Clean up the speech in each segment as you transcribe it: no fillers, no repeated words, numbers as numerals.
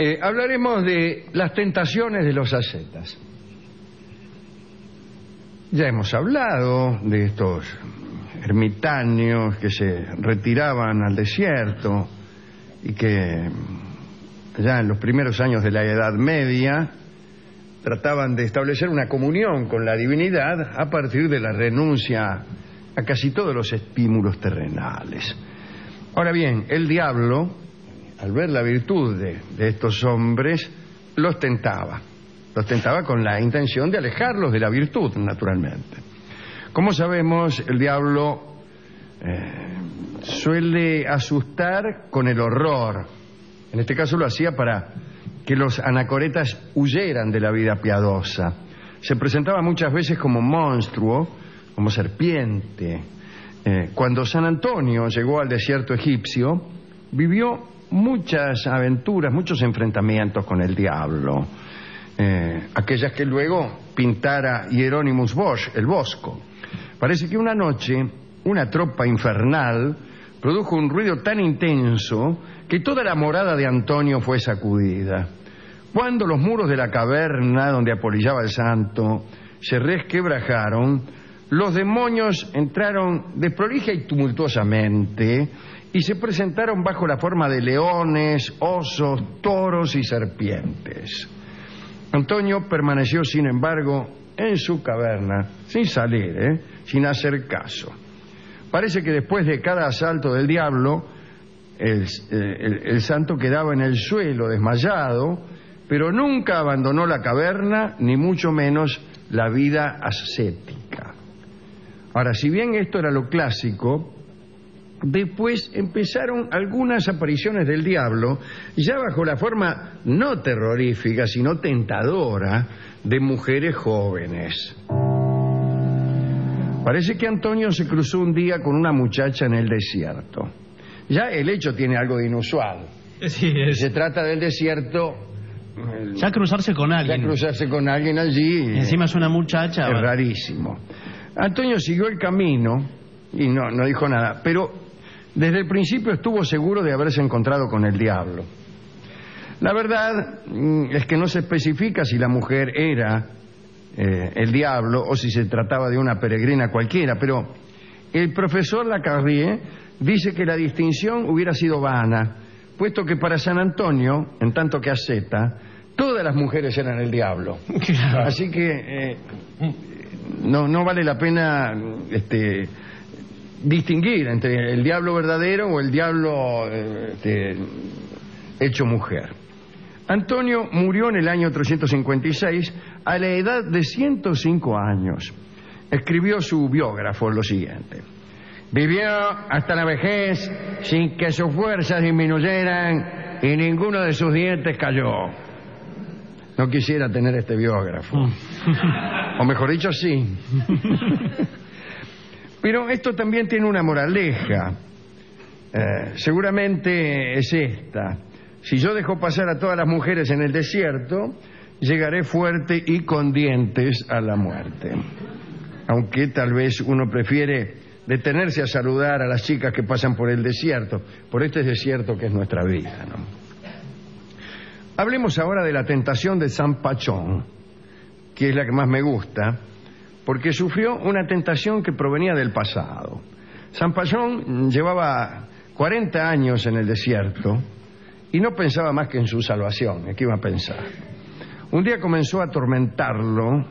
Hablaremos de las tentaciones de los ascetas. Ya hemos hablado de estos ermitaños que se retiraban al desierto y que ya en los primeros años de la Edad Media trataban de establecer una comunión con la divinidad a partir de la renuncia a casi todos los estímulos terrenales. Ahora bien, el diablo, al ver la virtud de estos hombres, los tentaba con la intención de alejarlos de la virtud, naturalmente. Como sabemos, el diablo suele asustar con el horror. En este caso lo hacía para que los anacoretas huyeran de la vida piadosa. Se presentaba muchas veces como monstruo, como serpiente. Cuando San Antonio llegó al desierto egipcio, vivió muchas aventuras, muchos enfrentamientos con el diablo. Aquellas que luego pintara Hieronymus Bosch, el Bosco. Parece que una noche una tropa infernal produjo un ruido tan intenso que toda la morada de Antonio fue sacudida. Cuando los muros de la caverna donde apolillaba el santo se resquebrajaron, los demonios entraron desprolija y tumultuosamente y se presentaron bajo la forma de leones, osos, toros y serpientes. Antonio permaneció, sin embargo, en su caverna, sin salir, sin hacer caso. Parece que después de cada asalto del diablo, el santo quedaba en el suelo, desmayado, pero nunca abandonó la caverna, ni mucho menos la vida ascética. Ahora, si bien esto era lo clásico, después empezaron algunas apariciones del diablo, ya bajo la forma no terrorífica, sino tentadora, de mujeres jóvenes. Parece que Antonio se cruzó un día con una muchacha en el desierto. Ya el hecho tiene algo de inusual. Sí, se trata del desierto. Ya cruzarse con alguien. Ya cruzarse con alguien allí. Encima es una muchacha. Es rarísimo. Antonio siguió el camino y no dijo nada, pero desde el principio estuvo seguro de haberse encontrado con el diablo. La verdad es que no se especifica si la mujer era el diablo o si se trataba de una peregrina cualquiera, pero el profesor Lacarrié dice que la distinción hubiera sido vana, puesto que para San Antonio, en tanto que asceta, todas las mujeres eran el diablo. Claro. Así que no vale la pena distinguir entre el diablo verdadero o el diablo hecho mujer. Antonio murió en el año 356 a la edad de 105 años. Escribió su biógrafo lo siguiente: vivió hasta la vejez sin que sus fuerzas disminuyeran y ninguno de sus dientes cayó. No quisiera tener este biógrafo. O mejor dicho, sí. Pero esto también tiene una moraleja. Seguramente es esta: si yo dejo pasar a todas las mujeres en el desierto, llegaré fuerte y con dientes a la muerte. Aunque tal vez uno prefiere detenerse a saludar a las chicas que pasan por el desierto, por este desierto que es nuestra vida, ¿no? Hablemos ahora de la tentación de San Pachón, que es la que más me gusta, porque sufrió una tentación que provenía del pasado. San Pachón llevaba 40 años en el desierto y no pensaba más que en su salvación. ¿Qué iba a pensar? Un día comenzó a atormentarlo,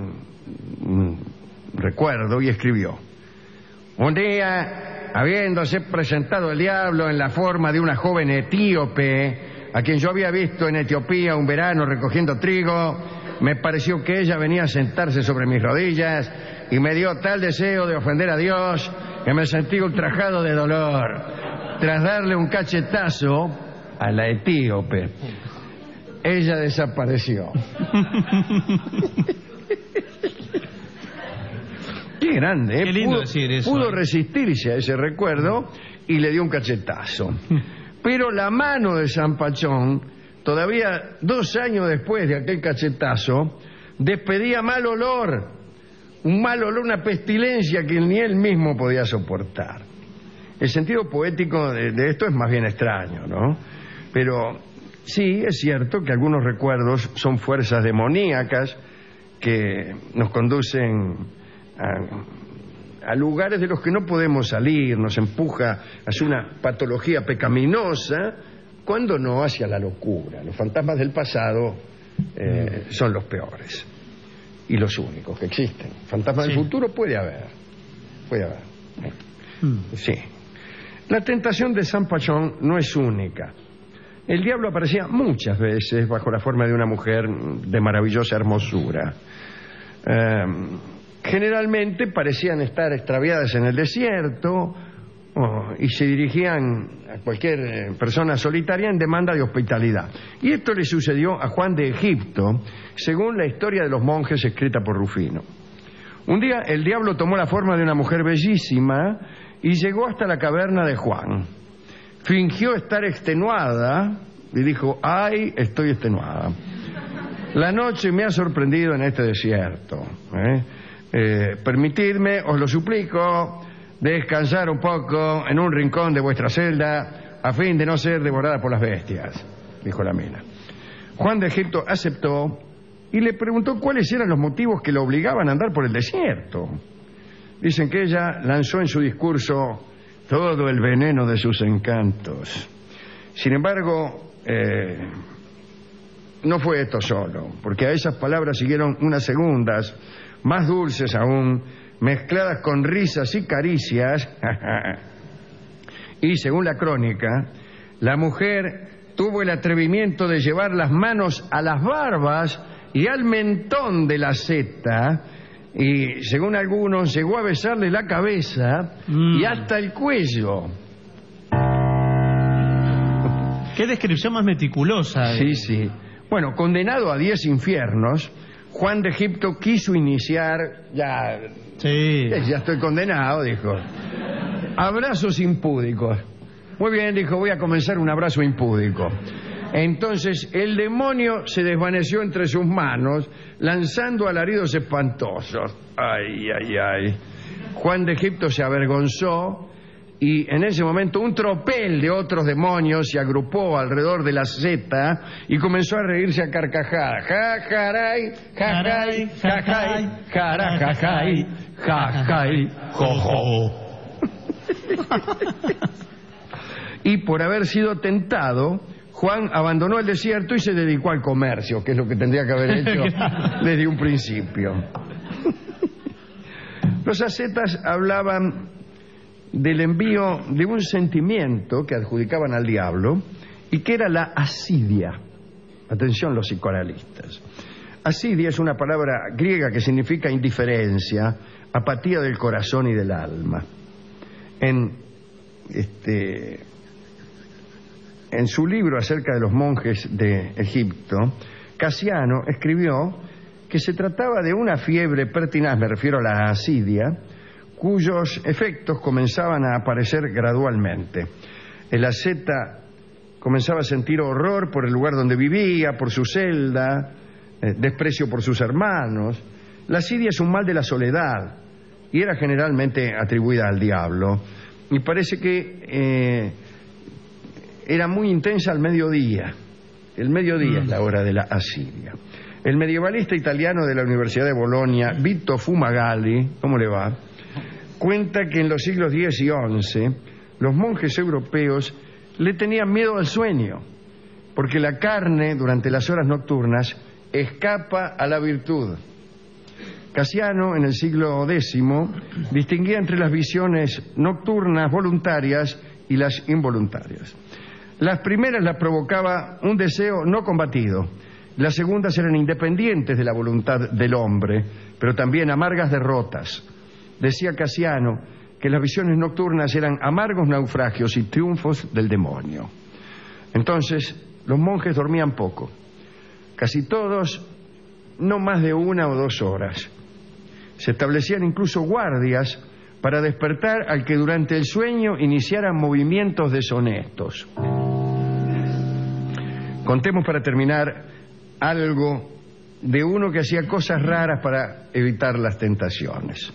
recuerdo, y escribió: un día, habiéndose presentado el diablo en la forma de una joven etíope, a quien yo había visto en Etiopía un verano recogiendo trigo, me pareció que ella venía a sentarse sobre mis rodillas y me dio tal deseo de ofender a Dios que me sentí ultrajado de dolor. Tras darle un cachetazo a la etíope, ella desapareció. Qué grande, ¿eh? Qué lindo decir eso. Pudo resistirse a ese recuerdo y le dio un cachetazo. Pero la mano de San Pachón, todavía 2 años después de aquel cachetazo, despedía mal olor, una pestilencia que ni él mismo podía soportar. El sentido poético de esto es más bien extraño, ¿no? Pero Sí, es cierto que algunos recuerdos son fuerzas demoníacas que nos conducen a lugares de los que no podemos salir, nos empuja hacia una patología pecaminosa, cuando no hacia la locura. Los fantasmas del pasado son los peores y los únicos que existen. Fantasmas del futuro puede haber. Sí. La tentación de Saint Pachón no es única. El diablo aparecía muchas veces bajo la forma de una mujer de maravillosa hermosura. Generalmente parecían estar extraviadas en el desierto y se dirigían a cualquier persona solitaria en demanda de hospitalidad. Y esto le sucedió a Juan de Egipto, según la historia de los monjes escrita por Rufino. Un día el diablo tomó la forma de una mujer bellísima y llegó hasta la caverna de Juan. Fingió estar extenuada y dijo: ¡ay, estoy extenuada! La noche me ha sorprendido en este desierto. Permitidme, os lo suplico, descansar un poco en un rincón de vuestra celda a fin de no ser devorada por las bestias, dijo la mina. Juan de Egipto aceptó y le preguntó cuáles eran los motivos que lo obligaban a andar por el desierto. Dicen que ella lanzó en su discurso todo el veneno de sus encantos. Sin embargo, no fue esto solo, porque a esas palabras siguieron unas segundas, más dulces aún, mezcladas con risas y caricias. Y según la crónica, la mujer tuvo el atrevimiento de llevar las manos a las barbas y al mentón de la asceta, y según algunos llegó a besarle la cabeza y hasta el cuello. Qué descripción más meticulosa. Sí. Bueno, condenado a 10 infiernos, Juan de Egipto quiso iniciar, ya estoy condenado, dijo, abrazos impúdicos. Muy bien, dijo, voy a comenzar un abrazo impúdico. Entonces el demonio se desvaneció entre sus manos, lanzando alaridos espantosos. Ay. Juan de Egipto se avergonzó y en ese momento un tropel de otros demonios se agrupó alrededor de la asceta y comenzó a reírse a carcajadas. Jajaray, jajaray, jajaray, jarajaray, jajaray, jojo. Y por haber sido tentado, Juan abandonó el desierto y se dedicó al comercio, que es lo que tendría que haber hecho desde un principio. Los ascetas hablaban del envío de un sentimiento que adjudicaban al diablo y que era la asidia. Atención los psicoanalistas. Asidia es una palabra griega que significa indiferencia, apatía del corazón y del alma. En su libro acerca de los monjes de Egipto, Casiano escribió que se trataba de una fiebre pertinaz, me refiero a la asidia, cuyos efectos comenzaban a aparecer gradualmente. El asceta comenzaba a sentir horror por el lugar donde vivía, por su celda, desprecio por sus hermanos. La asidia es un mal de la soledad y era generalmente atribuida al diablo. Y parece que era muy intensa al mediodía. El mediodía es la hora de la asidia. El medievalista italiano de la Universidad de Bolonia, Vito Fumagalli, ¿cómo le va?, cuenta que en los siglos X y XI los monjes europeos le tenían miedo al sueño, porque la carne durante las horas nocturnas escapa a la virtud. Casiano, en el siglo X, distinguía entre las visiones nocturnas voluntarias y las involuntarias. Las primeras las provocaba un deseo no combatido. Las segundas eran independientes de la voluntad del hombre, pero también amargas derrotas. Decía Casiano que las visiones nocturnas eran amargos naufragios y triunfos del demonio. Entonces, los monjes dormían poco. Casi todos, no más de 1 o 2 horas. Se establecían incluso guardias para despertar al que durante el sueño iniciara movimientos deshonestos. Contemos para terminar algo de uno que hacía cosas raras para evitar las tentaciones.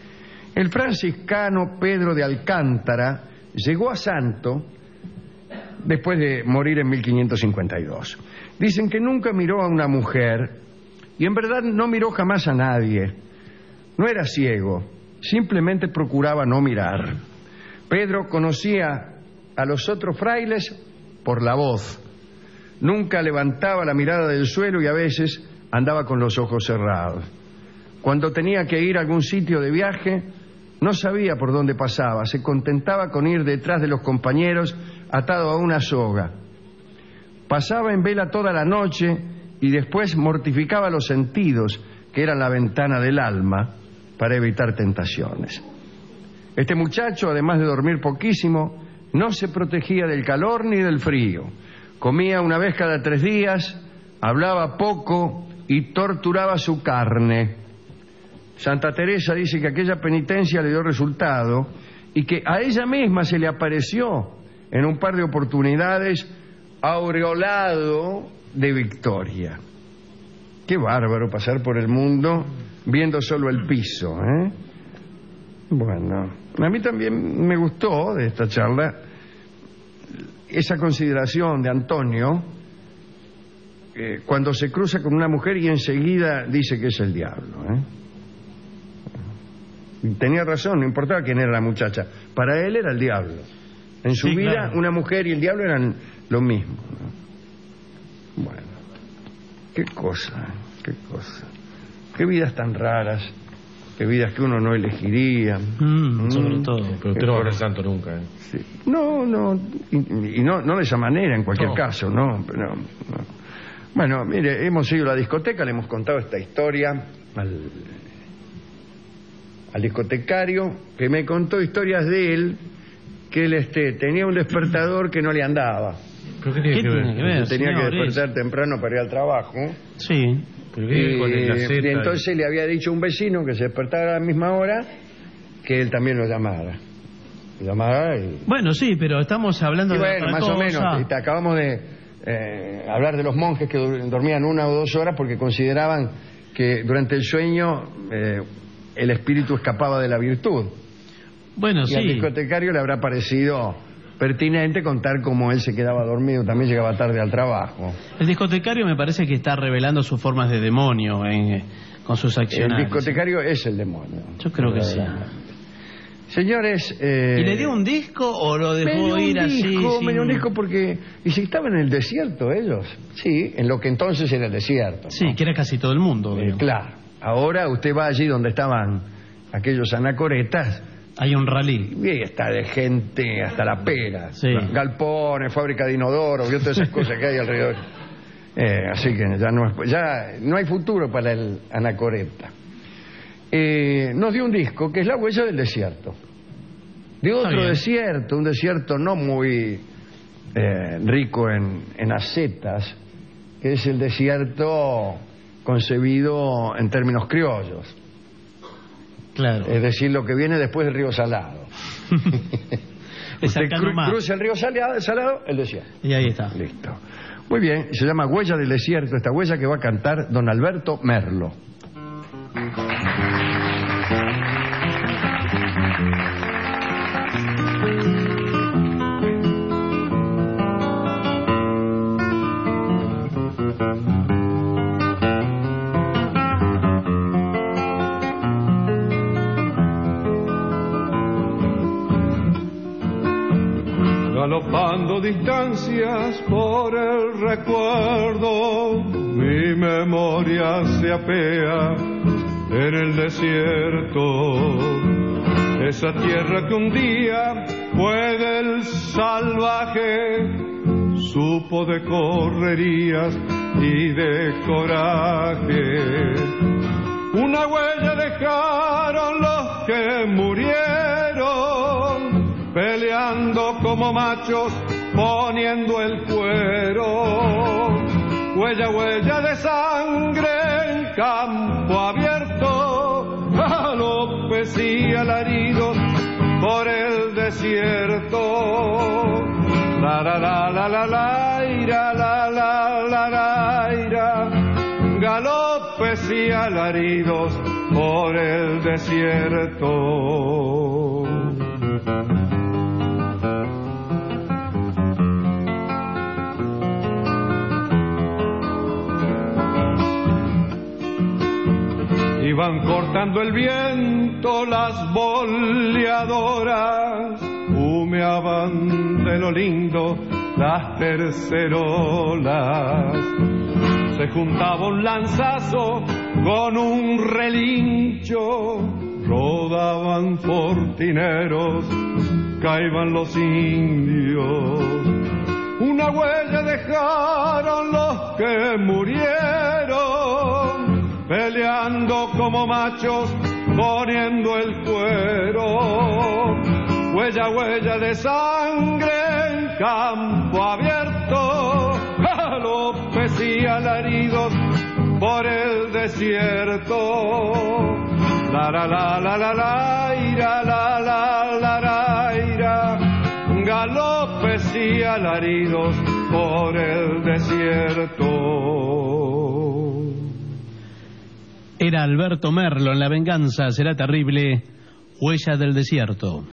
El franciscano Pedro de Alcántara llegó a santo después de morir en 1552. Dicen que nunca miró a una mujer y en verdad no miró jamás a nadie. No era ciego, simplemente procuraba no mirar. Pedro conocía a los otros frailes por la voz. Nunca levantaba la mirada del suelo y a veces andaba con los ojos cerrados. Cuando tenía que ir a algún sitio de viaje, no sabía por dónde pasaba. Se contentaba con ir detrás de los compañeros atado a una soga. Pasaba en vela toda la noche y después mortificaba los sentidos, que eran la ventana del alma, para evitar tentaciones. Este muchacho, además de dormir poquísimo, no se protegía del calor ni del frío. Comía una vez cada 3 días, hablaba poco y torturaba su carne. Santa Teresa dice que aquella penitencia le dio resultado y que a ella misma se le apareció en un par de oportunidades aureolado de victoria. Qué bárbaro pasar por el mundo viendo solo el piso, ¿eh? Bueno, a mí también me gustó de esta charla esa consideración de Antonio cuando se cruza con una mujer y enseguida dice que es el diablo, ¿eh? Tenía razón, no importaba quién era la muchacha, para él era el diablo. En su vida, claro, una mujer y el diablo eran lo mismo, ¿no? Bueno, qué cosa, qué vidas tan raras, qué vidas que uno no elegiría. Sobre todo. Pero usted no va a ser santo nunca, ¿eh? Sí. No, y no de esa manera en cualquier caso, ¿no? Pero, no. Bueno, mire, hemos ido a la discoteca, le hemos contado esta historia al discotecario, que me contó historias de él, que él tenía un despertador que no le andaba. ¿Pero qué tiene que ver? Tenía que despertar temprano para ir al trabajo. Sí. Y entonces le había dicho a un vecino que se despertara a la misma hora, que él también lo llamara. Bueno, sí, pero estamos hablando de bueno, más o menos, acabamos de hablar de los monjes que dormían 1 o 2 horas porque consideraban que durante el sueño el espíritu escapaba de la virtud. Bueno, y sí. al discotecario le habrá parecido pertinente contar cómo él se quedaba dormido, también llegaba tarde al trabajo. El discotecario me parece que está revelando sus formas de demonio con sus acciones. El discotecario es el demonio. Yo creo que sí. Señores... ¿Y le dio un disco o lo dejó ir así? Me dio un disco porque... ¿Y si estaban en el desierto ellos? Sí, en lo que entonces era el desierto, ¿no? Sí, que era casi todo el mundo. Claro. Ahora usted va allí donde estaban aquellos anacoretas. Hay un rally. Y está de gente hasta la pera. Sí. Galpones, fábrica de inodoros, y todas esas cosas que hay alrededor. Así que ya no hay futuro para el anacoreta. Nos dio un disco que es La Huella del Desierto. De otro desierto, un desierto no muy rico en acetas, que es el desierto concebido en términos criollos. Claro. Es decir, lo que viene después del río Salado. Usted cruza el río Salado, el desierto. Y ahí está. Listo. Muy bien, se llama Huella del Desierto, esta huella que va a cantar don Alberto Merlo. Galopando distancias por el recuerdo, mi memoria se apea en el desierto. Esa tierra que un día fue del salvaje, supo de correrías y de coraje. Una huella dejaron los que murieron, peleando como machos, poniendo el cuero. Huella, huella de sangre en campo abierto, galopes y alaridos por el desierto. La la la la la la ira, la la la la ira, galopes y alaridos por el desierto. iban cortando el viento las boleadoras, humeaban de lo lindo las tercerolas. Se juntaba un lanzazo con un relincho, rodaban fortineros, caían los indios. Una huella dejaron los que murieron, peleando como machos, poniendo el cuero. Huella, huella de sangre en campo abierto, galopes y alaridos por el desierto. La la la la la la ira, la la la la ira, galopes y alaridos por el desierto. Era Alberto Merlo en La venganza será terrible, Huella del desierto.